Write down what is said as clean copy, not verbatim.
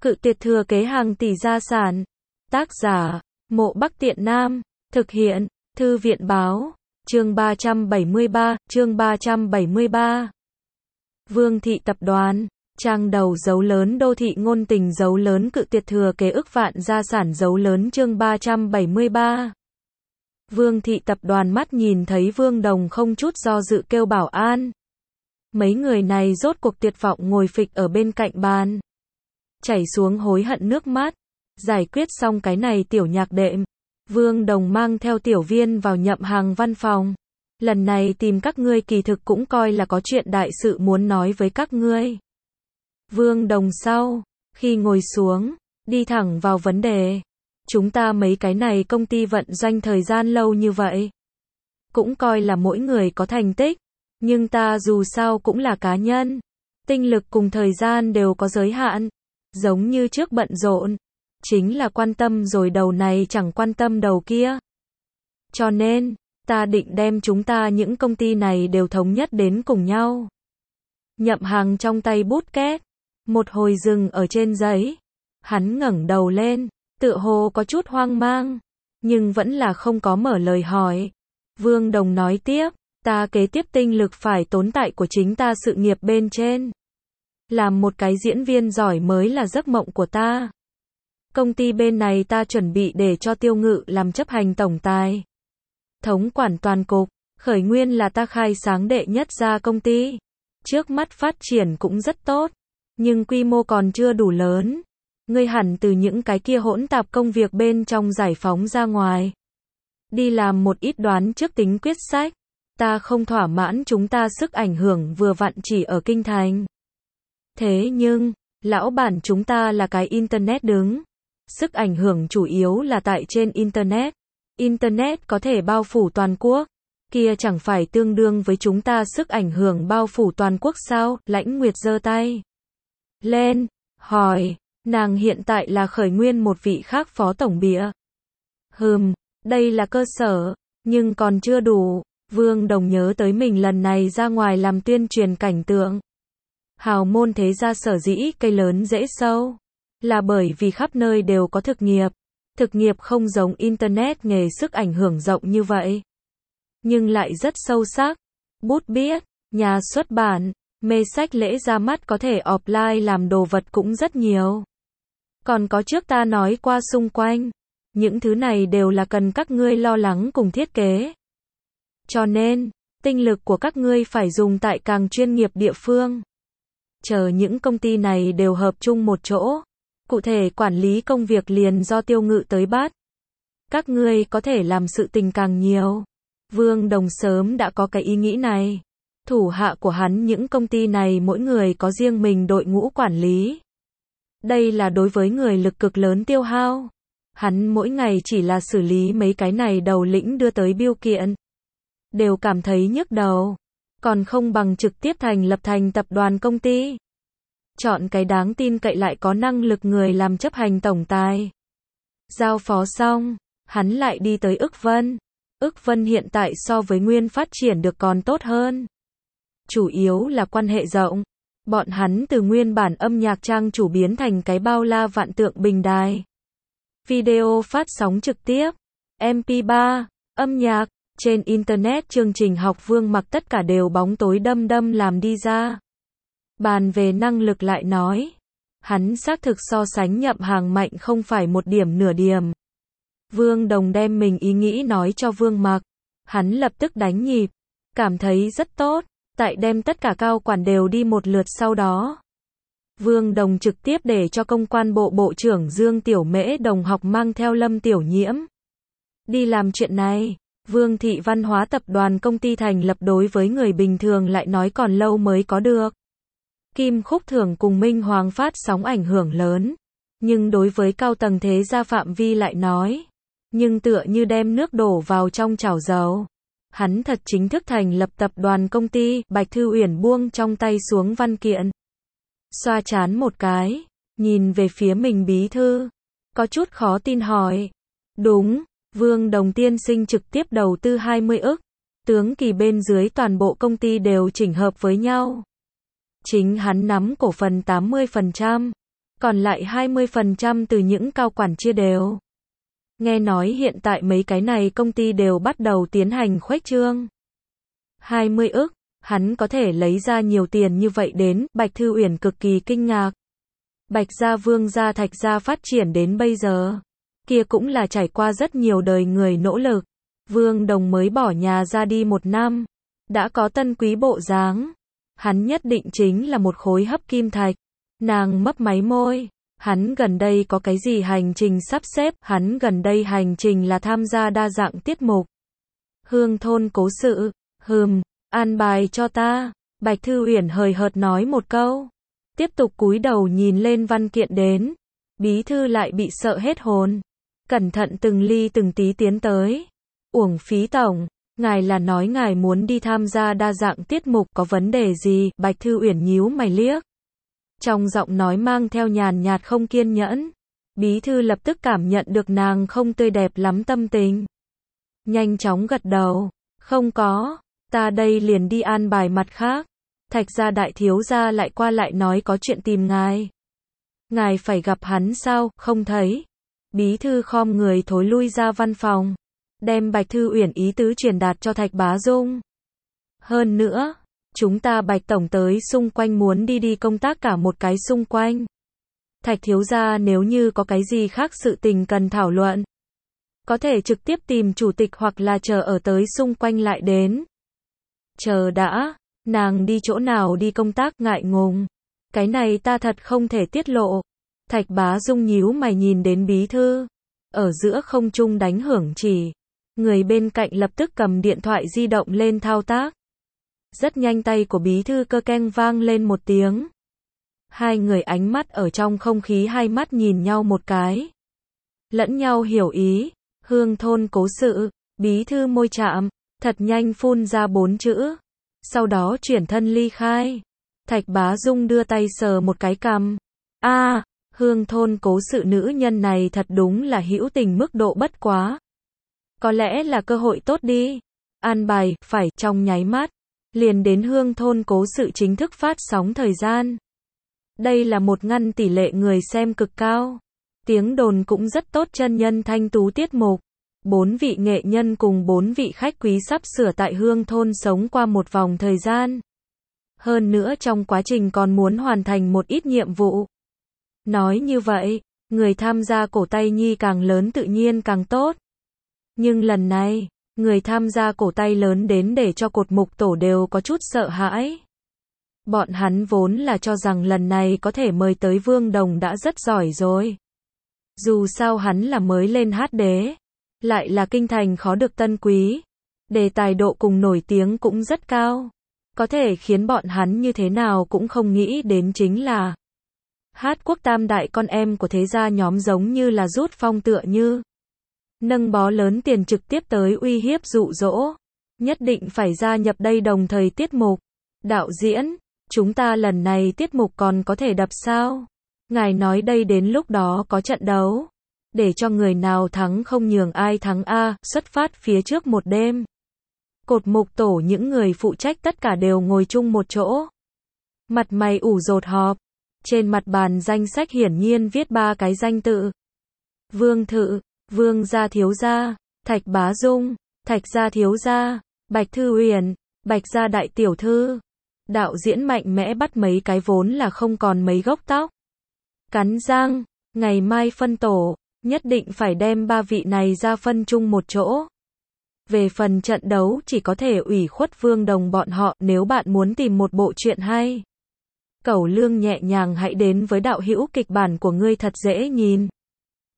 Cự tuyệt thừa kế hàng tỷ gia sản. Tác giả, Mộ Bắc Tiện Nam. Thực hiện, Thư viện báo. Chương 373. Vương thị tập đoàn. Trang đầu dấu lớn đô thị ngôn tình dấu lớn cự tuyệt thừa kế ức vạn gia sản dấu lớn chương 373. Vương thị tập đoàn mắt nhìn thấy Vương Đồng không chút do dự kêu bảo an. Mấy người này rốt cuộc tuyệt vọng ngồi phịch ở bên cạnh bàn. Chảy xuống hối hận nước mắt. Giải quyết xong cái này tiểu nhạc đệm. Vương Đồng mang theo tiểu viên vào Nhậm Hằng văn phòng. Lần này tìm các ngươi kỳ thực cũng coi là có chuyện đại sự muốn nói với các ngươi. Vương Đồng sau, khi ngồi xuống, đi thẳng vào vấn đề. Chúng ta mấy cái này công ty vận doanh thời gian lâu như vậy. Cũng coi là mỗi người có thành tích. Nhưng ta dù sao cũng là cá nhân. Tinh lực cùng thời gian đều có giới hạn. Giống như trước bận rộn. Chính là quan tâm rồi đầu này chẳng quan tâm đầu kia. Cho nên, ta định đem chúng ta những công ty này đều thống nhất đến cùng nhau. Nhậm Hằng trong tay bút két. Một hồi dừng ở trên giấy. Hắn ngẩng đầu lên. Tựa hồ có chút hoang mang. Nhưng vẫn là không có mở lời hỏi. Vương Đồng nói tiếp. Ta kế tiếp tinh lực phải tốn tại của chính ta sự nghiệp bên trên. Làm một cái diễn viên giỏi mới là giấc mộng của ta. Công ty bên này ta chuẩn bị để cho Tiêu Ngự làm chấp hành tổng tài. Thống quản toàn cục, khởi nguyên là ta khai sáng đệ nhất ra công ty. Trước mắt phát triển cũng rất tốt, nhưng quy mô còn chưa đủ lớn. Ngươi hẳn từ những cái kia hỗn tạp công việc bên trong giải phóng ra ngoài. Đi làm một ít đoán trước tính quyết sách. Ta không thỏa mãn chúng ta sức ảnh hưởng vừa vặn chỉ ở kinh thành. Thế nhưng, lão bản chúng ta là cái Internet đứng. Sức ảnh hưởng chủ yếu là tại trên Internet. Internet có thể bao phủ toàn quốc. Kia chẳng phải tương đương với chúng ta sức ảnh hưởng bao phủ toàn quốc sao? Lãnh Nguyệt giơ tay lên, hỏi, nàng hiện tại là khởi nguyên một vị khác phó tổng bịa. Đây là cơ sở, nhưng còn chưa đủ. Vương Đồng nhớ tới mình lần này ra ngoài làm tuyên truyền cảnh tượng. Hào môn thế gia sở dĩ cây lớn rễ sâu. Là bởi vì khắp nơi đều có thực nghiệp. Thực nghiệp không giống Internet nghề sức ảnh hưởng rộng như vậy. Nhưng lại rất sâu sắc. Bút viết, nhà xuất bản, mê sách lễ ra mắt có thể offline làm đồ vật cũng rất nhiều. Còn có trước ta nói qua xung quanh. Những thứ này đều là cần các ngươi lo lắng cùng thiết kế. Cho nên, tinh lực của các ngươi phải dùng tại càng chuyên nghiệp địa phương. Chờ những công ty này đều hợp chung một chỗ. Cụ thể quản lý công việc liền do Tiêu Ngự tới bắt. Các ngươi có thể làm sự tình càng nhiều. Vương Đồng sớm đã có cái ý nghĩ này. Thủ hạ của hắn những công ty này mỗi người có riêng mình đội ngũ quản lý. Đây là đối với người lực cực lớn tiêu hao. Hắn mỗi ngày chỉ là xử lý mấy cái này đầu lĩnh đưa tới biêu kiện. Đều cảm thấy nhức đầu. Còn không bằng trực tiếp thành lập thành tập đoàn công ty. Chọn cái đáng tin cậy lại có năng lực người làm chấp hành tổng tài. Giao phó xong, hắn lại đi tới Ức Vân. Ức Vân hiện tại so với nguyên phát triển được còn tốt hơn. Chủ yếu là quan hệ rộng. Bọn hắn từ nguyên bản âm nhạc trang chủ biến thành cái bao la vạn tượng bình đài. Video phát sóng trực tiếp, MP3, âm nhạc, trên Internet chương trình học Vương Mặc tất cả đều bóng tối đâm làm đi ra. Bàn về năng lực lại nói, hắn xác thực so sánh Nhậm Hằng mạnh không phải một điểm nửa điểm. Vương Đồng đem mình ý nghĩ nói cho Vương Mặc, hắn lập tức đánh nhịp, cảm thấy rất tốt, tại đem tất cả cao quản đều đi một lượt sau đó. Vương Đồng trực tiếp để cho công quan bộ bộ trưởng Dương Tiểu Mễ đồng học mang theo Lâm Tiểu Nhiễm. Đi làm chuyện này, Vương thị văn hóa tập đoàn công ty thành lập đối với người bình thường lại nói còn lâu mới có được. Kim Khúc Thưởng cùng Minh Hoàng phát sóng ảnh hưởng lớn. Nhưng đối với cao tầng thế gia phạm vi lại nói. Nhưng tựa như đem nước đổ vào trong chảo dầu. Hắn thật chính thức thành lập tập đoàn công ty. Bạch Thư Uyển buông trong tay xuống văn kiện. Xoa chán một cái. Nhìn về phía mình bí thư. Có chút khó tin hỏi. Đúng, Vương Đồng tiên sinh trực tiếp đầu tư 20 ức. Tướng kỳ bên dưới toàn bộ công ty đều chỉnh hợp với nhau. Chính hắn nắm cổ phần 80%. còn lại 20% từ những cao quản chia đều. Nghe nói hiện tại mấy cái này công ty đều bắt đầu tiến hành khuếch trương. 20 ức, hắn có thể lấy ra nhiều tiền như vậy đến, Bạch Thư Uyển cực kỳ kinh ngạc. Bạch gia Vương gia Thạch gia phát triển đến bây giờ, kia cũng là trải qua rất nhiều đời người nỗ lực. Vương Đồng mới bỏ nhà ra đi 1 năm, đã có tân quý bộ dáng. Hắn nhất định chính là một khối hấp kim thạch. Nàng mấp máy môi. Hắn gần đây có cái gì hành trình sắp xếp? Hắn gần đây hành trình là tham gia đa dạng tiết mục. Hương thôn cố sự. An bài cho ta. Bạch Thư Uyển hời hợt nói một câu. Tiếp tục cúi đầu nhìn lên văn kiện đến. Bí thư lại bị sợ hết hồn. Cẩn thận từng ly từng tí tiến tới. Uổng phí tổng, ngài là nói ngài muốn đi tham gia đa dạng tiết mục, có vấn đề gì? Bạch Thư Uyển nhíu mày liếc. Trong giọng nói mang theo nhàn nhạt không kiên nhẫn. Bí thư lập tức cảm nhận được nàng không tươi đẹp lắm tâm tình. Nhanh chóng gật đầu. Không có, ta đây liền đi an bài mặt khác. Thạch gia đại thiếu gia lại qua lại nói có chuyện tìm ngài. Ngài phải gặp hắn sao? Không thấy. Bí thư khom người thối lui ra văn phòng. Đem Bạch Thư Uyển ý tứ truyền đạt cho Thạch Bá Dung. Hơn nữa, chúng ta Bạch tổng tới xung quanh muốn đi công tác cả một cái xung quanh. Thạch thiếu gia nếu như có cái gì khác sự tình cần thảo luận, có thể trực tiếp tìm chủ tịch hoặc là chờ ở tới xung quanh lại đến. Chờ đã, nàng đi chỗ nào đi công tác? Ngại ngùng. Cái này ta thật không thể tiết lộ. Thạch Bá Dung nhíu mày nhìn đến bí thư. Ở giữa không trung đánh hưởng chỉ. Người bên cạnh lập tức cầm điện thoại di động lên thao tác. Rất nhanh tay của bí thư cơ keng vang lên một tiếng. Hai người ánh mắt ở trong không khí, hai mắt nhìn nhau một cái. Lẫn nhau hiểu ý. Hương thôn cố sự. Bí thư môi chạm, thật nhanh phun ra 4 chữ. Sau đó chuyển thân ly khai. Thạch Bá Dung đưa tay sờ một cái cằm. Hương thôn cố sự nữ nhân này thật đúng là hữu tình mức độ bất quá. Có lẽ là cơ hội tốt đi. An bài, phải, trong nháy mắt. Liền đến hương thôn cố sự chính thức phát sóng thời gian. Đây là một ngăn tỷ lệ người xem cực cao. Tiếng đồn cũng rất tốt, chân nhân thanh tú tiết mục. 4 vị nghệ nhân cùng 4 vị khách quý sắp sửa tại hương thôn sống qua một vòng thời gian. Hơn nữa trong quá trình còn muốn hoàn thành một ít nhiệm vụ. Nói như vậy, người tham gia cổ tay nhi càng lớn tự nhiên càng tốt. Nhưng lần này, người tham gia cổ tay lớn đến để cho cột mục tổ đều có chút sợ hãi. Bọn hắn vốn là cho rằng lần này có thể mời tới Vương Đồng đã rất giỏi rồi. Dù sao hắn là mới lên hát đế, lại là kinh thành khó được tân quý. Đề tài độ cùng nổi tiếng cũng rất cao. Có thể khiến bọn hắn như thế nào cũng không nghĩ đến chính là Hát Quốc tam đại con em của thế gia nhóm giống như là rút phong tựa như. Nâng bó lớn tiền trực tiếp tới uy hiếp dụ dỗ. Nhất định phải gia nhập đây đồng thời tiết mục. Đạo diễn, chúng ta lần này tiết mục còn có thể đập sao? Ngài nói đây đến lúc đó có trận đấu. Để cho người nào thắng không nhường ai thắng a, xuất phát phía trước một đêm. Cột mục tổ những người phụ trách tất cả đều ngồi chung một chỗ. Mặt mày ủ rột họp. Trên mặt bàn danh sách hiển nhiên viết 3 cái danh tự. Vương Thự, Vương gia thiếu gia, Thạch Bá Dung, Thạch gia thiếu gia, Bạch Thư Uyển, Bạch gia đại tiểu thư. Đạo diễn mạnh mẽ bắt mấy cái vốn là không còn mấy gốc tóc. Cắn răng, ngày mai phân tổ, nhất định phải đem 3 vị này ra phân chung một chỗ. Về phần trận đấu chỉ có thể ủy khuất Vương Đồng bọn họ, nếu bạn muốn tìm một bộ truyện hay. Cẩu Lương nhẹ nhàng hãy đến với đạo hữu kịch bản của ngươi thật dễ nhìn.